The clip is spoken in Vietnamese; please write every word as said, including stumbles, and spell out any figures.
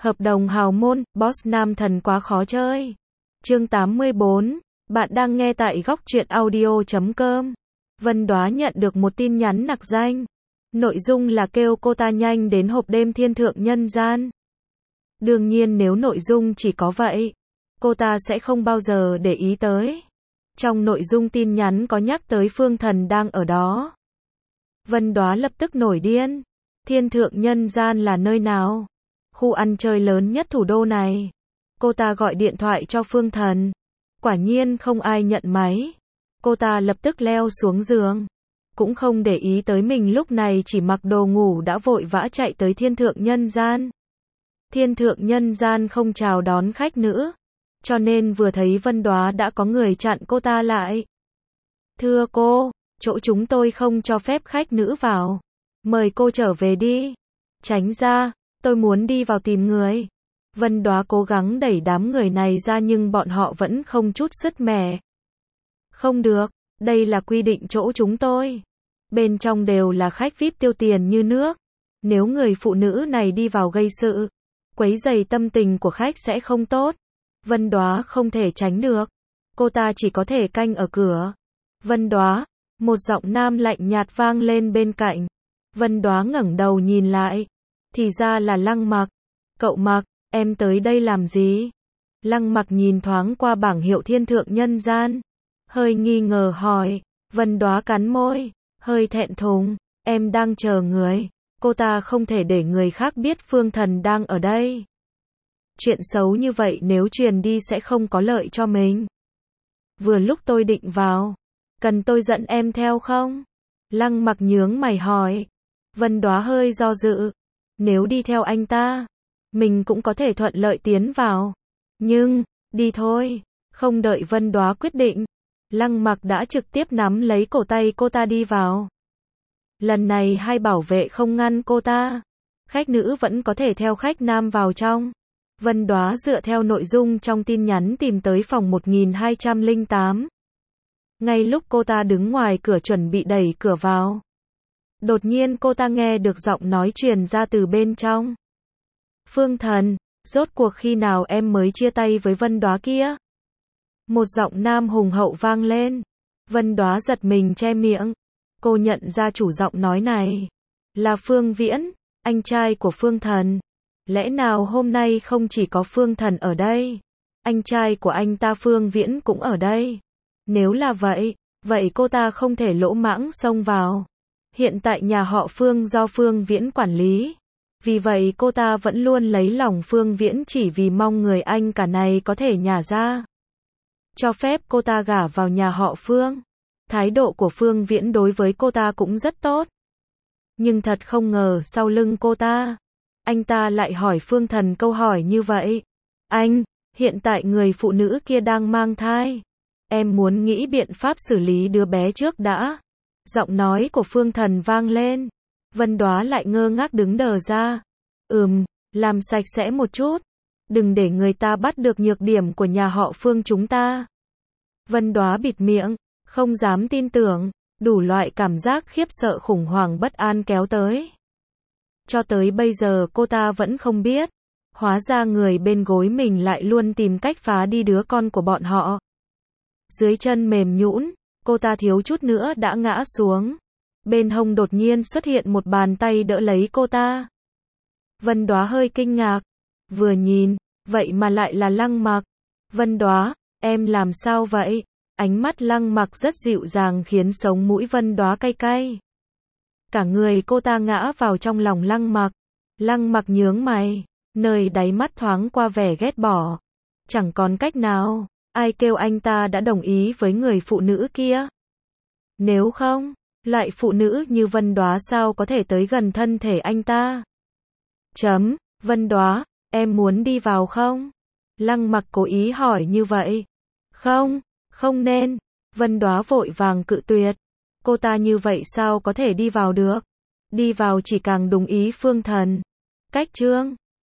Hợp đồng hào môn, boss nam thần quá khó chơi. Chương tám mươi bốn, bạn đang nghe tại góc truyện audio chấm com. Vân Đoá nhận được một tin nhắn nặc danh. Nội dung là kêu cô ta nhanh đến hộp đêm thiên thượng nhân gian. Đương nhiên nếu nội dung chỉ có vậy, cô ta sẽ không bao giờ để ý tới. Trong nội dung tin nhắn có nhắc tới Phương Thần đang ở đó. Vân Đoá lập tức nổi điên. Thiên thượng nhân gian là nơi nào? Khu ăn chơi lớn nhất thủ đô này. Cô ta gọi điện thoại cho Phương Thần. Quả nhiên không ai nhận máy. Cô ta lập tức leo xuống giường. Cũng không để ý tới mình lúc này chỉ mặc đồ ngủ đã vội vã chạy tới thiên thượng nhân gian. Thiên thượng nhân gian không chào đón khách nữ. Cho nên vừa thấy Vân Đoá đã có người chặn cô ta lại. Thưa cô, chỗ chúng tôi không cho phép khách nữ vào. Mời cô trở về đi. Tránh ra, tôi muốn đi vào tìm người. Vân Đoá cố gắng đẩy đám người này ra nhưng bọn họ vẫn không chút sứt mẻ. Không được, đây là quy định chỗ chúng tôi. Bên trong đều là khách vi ai pi tiêu tiền như nước. Nếu người phụ nữ này đi vào gây sự, quấy rầy tâm tình của khách sẽ không tốt. Vân Đoá không thể tránh được. Cô ta chỉ có thể canh ở cửa. Vân Đoá, một giọng nam lạnh nhạt vang lên bên cạnh. Vân Đoá ngẩng đầu nhìn lại. Thì ra là Lăng Mặc. Cậu Mặc, em tới đây làm gì? Lăng Mặc nhìn thoáng qua bảng hiệu thiên thượng nhân gian. Hơi nghi ngờ hỏi. Vân Đoá cắn môi. Hơi thẹn thùng. Em đang chờ người. Cô ta không thể để người khác biết Phương Thần đang ở đây. Chuyện xấu như vậy nếu truyền đi sẽ không có lợi cho mình. Vừa lúc tôi định vào. Cần tôi dẫn em theo không? Lăng Mặc nhướng mày hỏi. Vân Đoá hơi do dự. Nếu đi theo anh ta, mình cũng có thể thuận lợi tiến vào. Nhưng, đi thôi. Không đợi Vân Đoá quyết định, Lăng Mặc đã trực tiếp nắm lấy cổ tay cô ta đi vào. Lần này hai bảo vệ không ngăn cô ta. Khách nữ vẫn có thể theo khách nam vào trong. Vân Đoá dựa theo nội dung trong tin nhắn tìm tới phòng một nghìn hai trăm lẻ tám. Ngay lúc cô ta đứng ngoài cửa chuẩn bị đẩy cửa vào, đột nhiên cô ta nghe được giọng nói truyền ra từ bên trong. Phương Thần, rốt cuộc khi nào em mới chia tay với Vân Đoá kia? Một giọng nam hùng hậu vang lên. Vân Đoá giật mình che miệng. Cô nhận ra chủ giọng nói này là Phương Viễn, anh trai của Phương Thần. Lẽ nào hôm nay không chỉ có Phương Thần ở đây, anh trai của anh ta Phương Viễn cũng ở đây? Nếu là vậy, vậy cô ta không thể lỗ mãng xông vào. Hiện tại nhà họ Phương do Phương Viễn quản lý. Vì vậy cô ta vẫn luôn lấy lòng Phương Viễn chỉ vì mong người anh cả này có thể nhả ra. Cho phép cô ta gả vào nhà họ Phương. Thái độ của Phương Viễn đối với cô ta cũng rất tốt. Nhưng thật không ngờ sau lưng cô ta, anh ta lại hỏi Phương Thần câu hỏi như vậy. Anh, hiện tại người phụ nữ kia đang mang thai. Em muốn nghĩ biện pháp xử lý đứa bé trước đã. Giọng nói của Phương Thần vang lên. Vân Đoá lại ngơ ngác đứng đờ ra. Ừm, làm sạch sẽ một chút. Đừng để người ta bắt được nhược điểm của nhà họ Phương chúng ta. Vân Đoá bịt miệng, không dám tin tưởng. Đủ loại cảm giác khiếp sợ khủng hoảng bất an kéo tới. Cho tới bây giờ cô ta vẫn không biết. Hóa ra người bên gối mình lại luôn tìm cách phá đi đứa con của bọn họ. Dưới chân mềm nhũn, cô ta thiếu chút nữa đã ngã xuống. Bên hông đột nhiên xuất hiện một bàn tay đỡ lấy cô ta. Vân Đoá hơi kinh ngạc. Vừa nhìn, vậy mà lại là Lăng Mặc. Vân Đoá, em làm sao vậy? Ánh mắt Lăng Mặc rất dịu dàng khiến sống mũi Vân Đoá cay cay. Cả người cô ta ngã vào trong lòng Lăng Mặc. Lăng Mặc nhướng mày, nơi đáy mắt thoáng qua vẻ ghét bỏ. Chẳng còn cách nào, ai kêu anh ta đã đồng ý với người phụ nữ kia? Nếu không, loại phụ nữ như Vân Đoá sao có thể tới gần thân thể anh ta? Chấm, Vân Đoá, em muốn đi vào không? Lăng Mặc cố ý hỏi như vậy. Không, không nên. Vân Đoá vội vàng cự tuyệt. Cô ta như vậy sao có thể đi vào được? Đi vào chỉ càng đúng ý Phương Thần. Cách chương